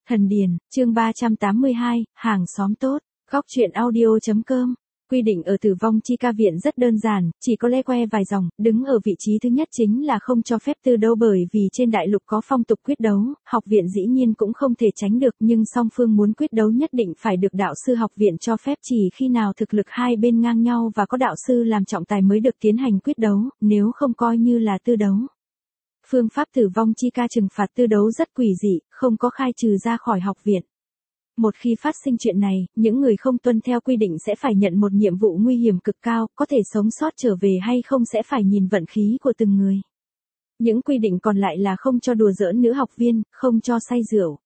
Thần Điền, chương 382, hàng xóm tốt, góc truyện audio.com. Quy định ở tử vong chi ca viện rất đơn giản, chỉ có le que vài dòng, đứng ở vị trí thứ nhất chính là không cho phép tư đấu bởi vì trên đại lục có phong tục quyết đấu, học viện dĩ nhiên cũng không thể tránh được nhưng song phương muốn quyết đấu nhất định phải được đạo sư học viện cho phép chỉ khi nào thực lực hai bên ngang nhau và có đạo sư làm trọng tài mới được tiến hành quyết đấu, nếu không coi như là tư đấu. Phương pháp tử vong chi ca trừng phạt tư đấu rất quỷ dị, không có khai trừ ra khỏi học viện. Một khi phát sinh chuyện này, những người không tuân theo quy định sẽ phải nhận một nhiệm vụ nguy hiểm cực cao, có thể sống sót trở về hay không sẽ phải nhìn vận khí của từng người. Những quy định còn lại là không cho đùa giỡn nữ học viên, không cho say rượu.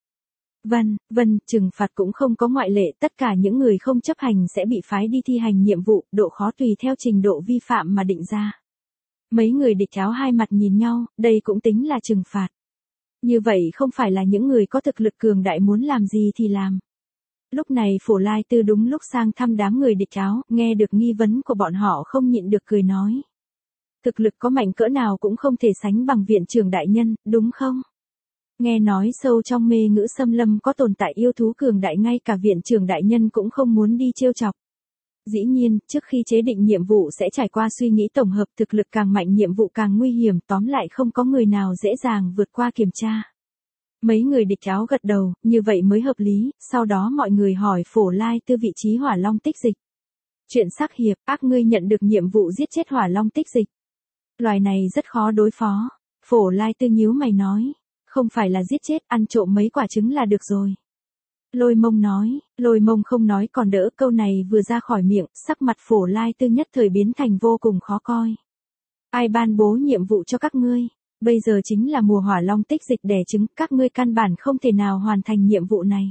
Vân, trừng phạt cũng không có ngoại lệ, tất cả những người không chấp hành sẽ bị phái đi thi hành nhiệm vụ, độ khó tùy theo trình độ vi phạm mà định ra. Mấy người địch tháo hai mặt nhìn nhau, đây cũng tính là trừng phạt. Như vậy không phải là những người có thực lực cường đại muốn làm gì thì làm. Lúc này Phổ Lai Tư đúng lúc sang thăm đám người địch tháo, nghe được nghi vấn của bọn họ không nhịn được cười nói. Thực lực có mạnh cỡ nào cũng không thể sánh bằng viện trưởng đại nhân, đúng không? Nghe nói sâu trong mê ngữ xâm lâm có tồn tại yêu thú cường đại ngay cả viện trưởng đại nhân cũng không muốn đi trêu chọc. Dĩ nhiên, trước khi chế định nhiệm vụ sẽ trải qua suy nghĩ tổng hợp thực lực càng mạnh nhiệm vụ càng nguy hiểm tóm lại không có người nào dễ dàng vượt qua kiểm tra. Mấy người địch tháo gật đầu, như vậy mới hợp lý, sau đó mọi người hỏi Phổ Lai Tư vị trí Hỏa Long Tích Dịch. Chuyện sắc hiệp, ác ngươi nhận được nhiệm vụ giết chết Hỏa Long Tích Dịch. Loài này rất khó đối phó. Phổ Lai Tư nhíu mày nói, không phải là giết chết, ăn trộm mấy quả trứng là được rồi. Lôi Mông nói, Lôi Mông không nói còn đỡ, câu này vừa ra khỏi miệng, sắc mặt Phổ Lai Tư nhất thời biến thành vô cùng khó coi. Ai ban bố nhiệm vụ cho các ngươi? Bây giờ chính là mùa Hỏa Long Tích Dịch đẻ trứng, các ngươi căn bản không thể nào hoàn thành nhiệm vụ này.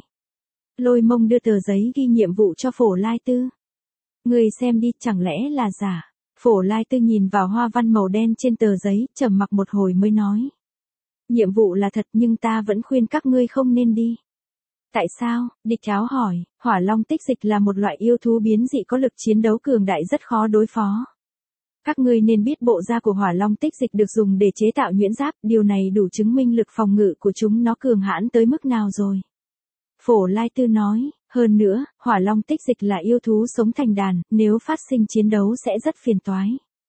Lôi Mông đưa tờ giấy ghi nhiệm vụ cho Phổ Lai Tư. Ngươi xem đi, chẳng lẽ là giả? Phổ Lai Tư nhìn vào hoa văn màu đen trên tờ giấy, trầm mặc một hồi mới nói. Nhiệm vụ là thật nhưng ta vẫn khuyên các ngươi không nên đi. Tại sao? Địch tháo hỏi, Hỏa Long Tích Dịch là một loại yêu thú biến dị có lực chiến đấu cường đại rất khó đối phó. Các ngươi nên biết bộ da của Hỏa Long Tích Dịch được dùng để chế tạo nhuyễn giáp, điều này đủ chứng minh lực phòng ngự của chúng nó cường hãn tới mức nào rồi. Phổ Lai Tư nói, hơn nữa, Hỏa Long Tích Dịch là yêu thú sống thành đàn, nếu phát sinh chiến đấu sẽ rất phiền toái.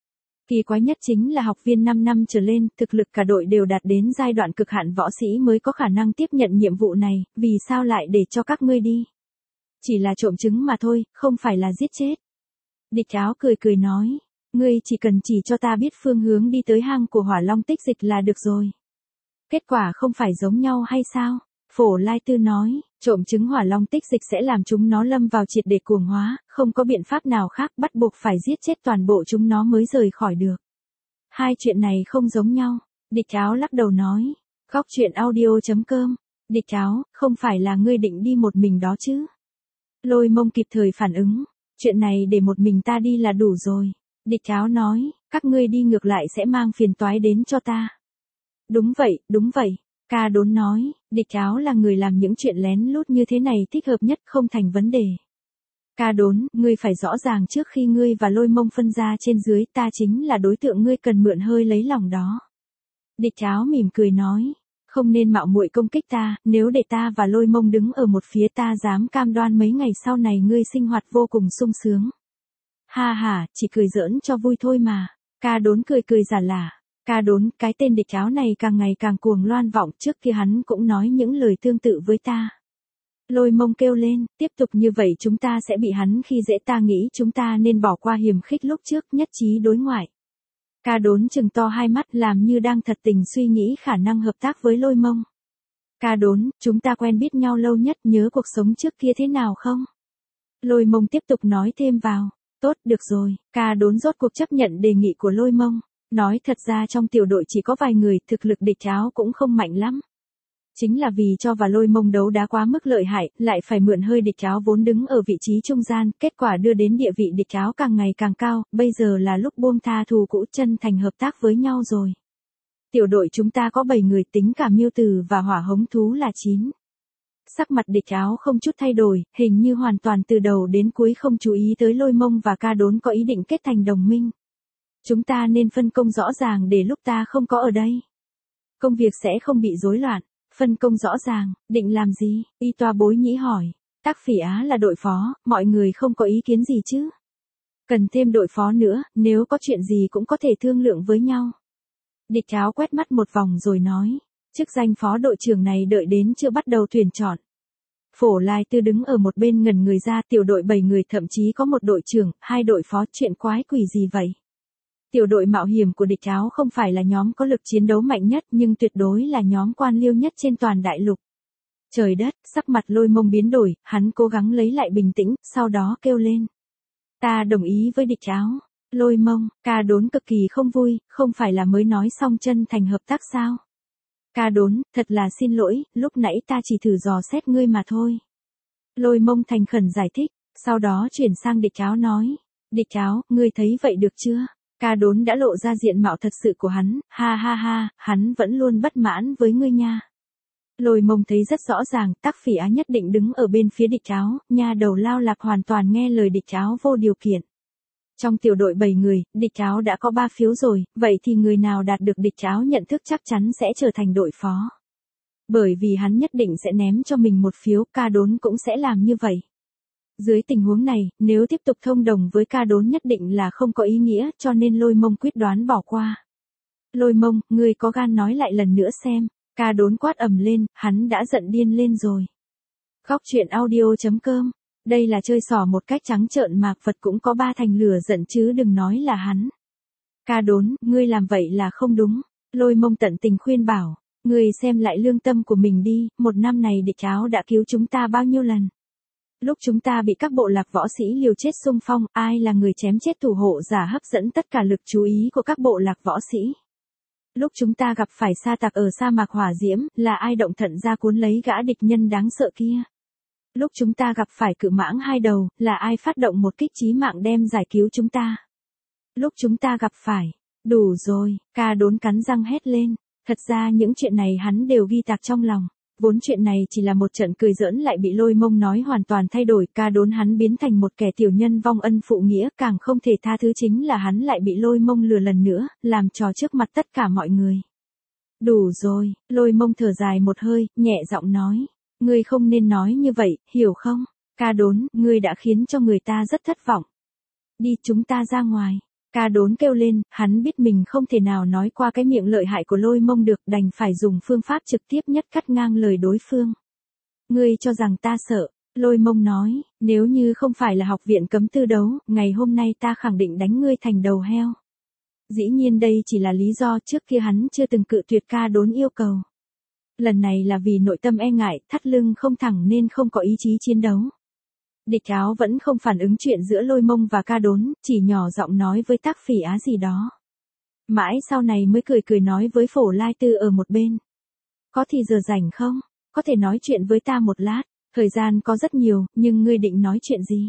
Kỳ quái nhất chính là học viên 5 năm trở lên, thực lực cả đội đều đạt đến giai đoạn cực hạn võ sĩ mới có khả năng tiếp nhận nhiệm vụ này, vì sao lại để cho các ngươi đi? Chỉ là trộm trứng mà thôi, không phải là giết chết. Địch tháo cười nói, ngươi chỉ cần chỉ cho ta biết phương hướng đi tới hang của Hỏa Long Tích Dịch là được rồi. Kết quả không phải giống nhau hay sao? Phổ Lai Tư nói, trộm trứng Hỏa Long Tích Dịch sẽ làm chúng nó lâm vào triệt để cuồng hóa, không có biện pháp nào khác bắt buộc phải giết chết toàn bộ chúng nó mới rời khỏi được. Hai chuyện này không giống nhau, Địch tháo lắc đầu nói, góc truyện audio.com, Địch tháo, không phải là ngươi định đi một mình đó chứ? Lôi Mông kịp thời phản ứng, chuyện này để một mình ta đi là đủ rồi. Địch tháo nói, các ngươi đi ngược lại sẽ mang phiền toái đến cho ta. Đúng vậy. Ca Đốn nói, Địch tháo là người làm những chuyện lén lút như thế này thích hợp nhất không thành vấn đề. Ca Đốn, ngươi phải rõ ràng trước khi ngươi và Lôi Mông phân ra trên dưới ta chính là đối tượng ngươi cần mượn hơi lấy lòng đó. Địch tháo mỉm cười nói, không nên mạo muội công kích ta, nếu để ta và Lôi Mông đứng ở một phía ta dám cam đoan mấy ngày sau này ngươi sinh hoạt vô cùng sung sướng. Ha, chỉ cười giỡn cho vui thôi mà. Ca Đốn cười giả lả. Ca Đốn, cái tên địch tháo này càng ngày càng cuồng loan vọng, trước kia hắn cũng nói những lời tương tự với ta. Lôi Mông kêu lên, tiếp tục như vậy chúng ta sẽ bị hắn khi dễ, ta nghĩ chúng ta nên bỏ qua hiềm khích lúc trước, nhất trí đối ngoại. Ca Đốn trừng to hai mắt làm như đang thật tình suy nghĩ khả năng hợp tác với Lôi Mông. Ca Đốn, chúng ta quen biết nhau lâu nhất, nhớ cuộc sống trước kia thế nào không? Lôi Mông tiếp tục nói thêm vào. Tốt, được rồi, Ca Đốn rốt cuộc chấp nhận đề nghị của Lôi Mông. Nói thật ra trong tiểu đội chỉ có vài người, thực lực địch tháo cũng không mạnh lắm. Chính là vì cho và Lôi Mông đấu đá quá mức lợi hại, lại phải mượn hơi địch tháo vốn đứng ở vị trí trung gian, kết quả đưa đến địa vị địch tháo càng ngày càng cao, bây giờ là lúc buông tha thù cũ chân thành hợp tác với nhau rồi. Tiểu đội chúng ta có 7 người tính cả Miêu Tử và Hỏa Hống Thú là 9. Sắc mặt địch tháo không chút thay đổi, hình như hoàn toàn từ đầu đến cuối không chú ý tới Lôi Mông và Ca Đốn có ý định kết thành đồng minh. Chúng ta nên phân công rõ ràng để lúc ta không có ở đây. Công việc sẽ không bị rối loạn. Phân công rõ ràng, định làm gì? Y Toa Bối Nhĩ hỏi. Tác Phỉ Á là đội phó, mọi người không có ý kiến gì chứ? Cần thêm đội phó nữa, nếu có chuyện gì cũng có thể thương lượng với nhau. Địch Áo quét mắt một vòng rồi nói. Chức danh phó đội trưởng này đợi đến chưa bắt đầu tuyển chọn. Phổ Lai Tư đứng ở một bên ngẩn người ra, tiểu đội 7 người thậm chí có một đội trưởng, 2 đội phó, chuyện quái quỷ gì vậy? Tiểu đội mạo hiểm của Địch Áo không phải là nhóm có lực chiến đấu mạnh nhất nhưng tuyệt đối là nhóm quan liêu nhất trên toàn đại lục. Trời đất, sắc mặt Lôi Mông biến đổi, hắn cố gắng lấy lại bình tĩnh, sau đó kêu lên. Ta đồng ý với Địch Áo. Lôi Mông, Ca Đốn cực kỳ không vui, không phải là mới nói xong chân thành hợp tác sao? Ca Đốn, thật là xin lỗi, lúc nãy ta chỉ thử dò xét ngươi mà thôi. Lôi Mông thành khẩn giải thích, sau đó chuyển sang Địch Áo nói. Địch Áo, ngươi thấy vậy được chưa? Ca Đốn đã lộ ra diện mạo thật sự của hắn, ha ha ha, hắn vẫn luôn bất mãn với ngươi nha. Lôi Mông thấy rất rõ ràng, Tác Phỉ Á nhất định đứng ở bên phía Địch Áo, nha đầu Lao Lạc hoàn toàn nghe lời Địch Áo vô điều kiện. Trong tiểu đội 7 người, Địch Áo đã có 3 phiếu rồi, vậy thì người nào đạt được Địch Áo nhận thức chắc chắn sẽ trở thành đội phó. Bởi vì hắn nhất định sẽ ném cho mình một phiếu, Ca Đốn cũng sẽ làm như vậy. Dưới tình huống này, nếu tiếp tục thông đồng với Ca Đốn nhất định là không có ý nghĩa, cho nên Lôi Mông quyết đoán bỏ qua. Lôi Mông, ngươi có gan nói lại lần nữa xem. Ca Đốn quát ầm lên, hắn đã giận điên lên rồi. Góc truyện audio.com. Đây là chơi xỏ một cách trắng trợn mà Phật cũng có 3 thành lửa giận chứ đừng nói là hắn. Ca Đốn, ngươi làm vậy là không đúng. Lôi Mông tận tình khuyên bảo. Ngươi xem lại lương tâm của mình đi, một năm này Địch Áo đã cứu chúng ta bao nhiêu lần. Lúc chúng ta bị các bộ lạc võ sĩ liều chết xung phong, ai là người chém chết thủ hộ giả hấp dẫn tất cả lực chú ý của các bộ lạc võ sĩ. Lúc chúng ta gặp phải sa tặc ở sa mạc hỏa diễm, là ai động thận ra cuốn lấy gã địch nhân đáng sợ kia. Lúc chúng ta gặp phải cự mãng 2 đầu, là ai phát động một kích chí mạng đem giải cứu chúng ta. Lúc chúng ta gặp phải, đủ rồi, Ca Đốn cắn răng hét lên. Thật ra những chuyện này hắn đều ghi tạc trong lòng. Vốn chuyện này chỉ là một trận cười giỡn lại bị Lôi Mông nói hoàn toàn thay đổi, Ca Đốn hắn biến thành một kẻ tiểu nhân vong ân phụ nghĩa, càng không thể tha thứ chính là hắn lại bị Lôi Mông lừa lần nữa, làm trò trước mặt tất cả mọi người. Đủ rồi, Lôi Mông thở dài một hơi, nhẹ giọng nói, ngươi không nên nói như vậy, hiểu không? Ca Đốn, ngươi đã khiến cho người ta rất thất vọng. Đi chúng ta ra ngoài. Ca Đốn kêu lên, hắn biết mình không thể nào nói qua cái miệng lợi hại của Lôi Mông được, đành phải dùng phương pháp trực tiếp nhất cắt ngang lời đối phương. Ngươi cho rằng ta sợ, Lôi Mông nói, nếu như không phải là học viện cấm tư đấu, ngày hôm nay ta khẳng định đánh ngươi thành đầu heo. Dĩ nhiên đây chỉ là lý do trước kia hắn chưa từng cự tuyệt Ca Đốn yêu cầu. Lần này là vì nội tâm e ngại, thắt lưng không thẳng nên không có ý chí chiến đấu. Địch Áo vẫn không phản ứng chuyện giữa Lôi Mông và Ca Đốn, chỉ nhỏ giọng nói với Tác Phỉ Á gì đó. Mãi sau này mới cười cười nói với Phổ Lai Tư ở một bên. Có thì giờ rảnh không? Có thể nói chuyện với ta một lát, thời gian có rất nhiều, nhưng ngươi định nói chuyện gì?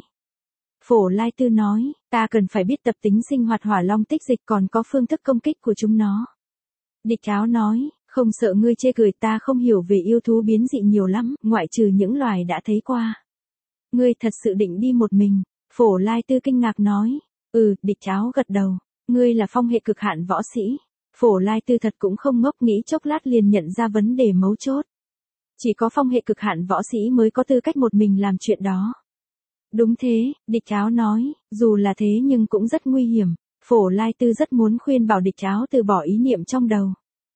Phổ Lai Tư nói, ta cần phải biết tập tính sinh hoạt hỏa long tích dịch còn có phương thức công kích của chúng nó. Địch Áo nói, không sợ ngươi chê cười, ta không hiểu về yêu thú biến dị nhiều lắm, ngoại trừ những loài đã thấy qua. Ngươi thật sự định đi một mình? Phổ Lai Tư kinh ngạc nói. Địch Áo gật đầu. Ngươi là phong hệ cực hạn võ sĩ. Phổ Lai Tư thật cũng không ngốc, nghĩ chốc lát liền nhận ra vấn đề mấu chốt. Chỉ có phong hệ cực hạn võ sĩ mới có tư cách một mình làm chuyện đó. Đúng thế, Địch Áo nói, dù là thế nhưng cũng rất nguy hiểm. Phổ Lai Tư rất muốn khuyên bảo Địch Áo từ bỏ ý niệm trong đầu.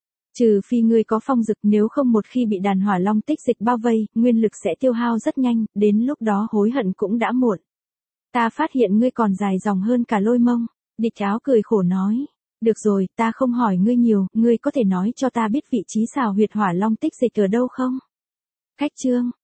Trừ phi ngươi có phong dực, nếu không một khi bị đàn hỏa long tích dịch bao vây, nguyên lực sẽ tiêu hao rất nhanh, đến lúc đó hối hận cũng đã muộn. Ta phát hiện ngươi còn dài dòng hơn cả Lôi Mông. Địch Áo cười khổ nói. Được rồi, ta không hỏi ngươi nhiều, ngươi có thể nói cho ta biết vị trí xào huyệt hỏa long tích dịch ở đâu không? Khách chương.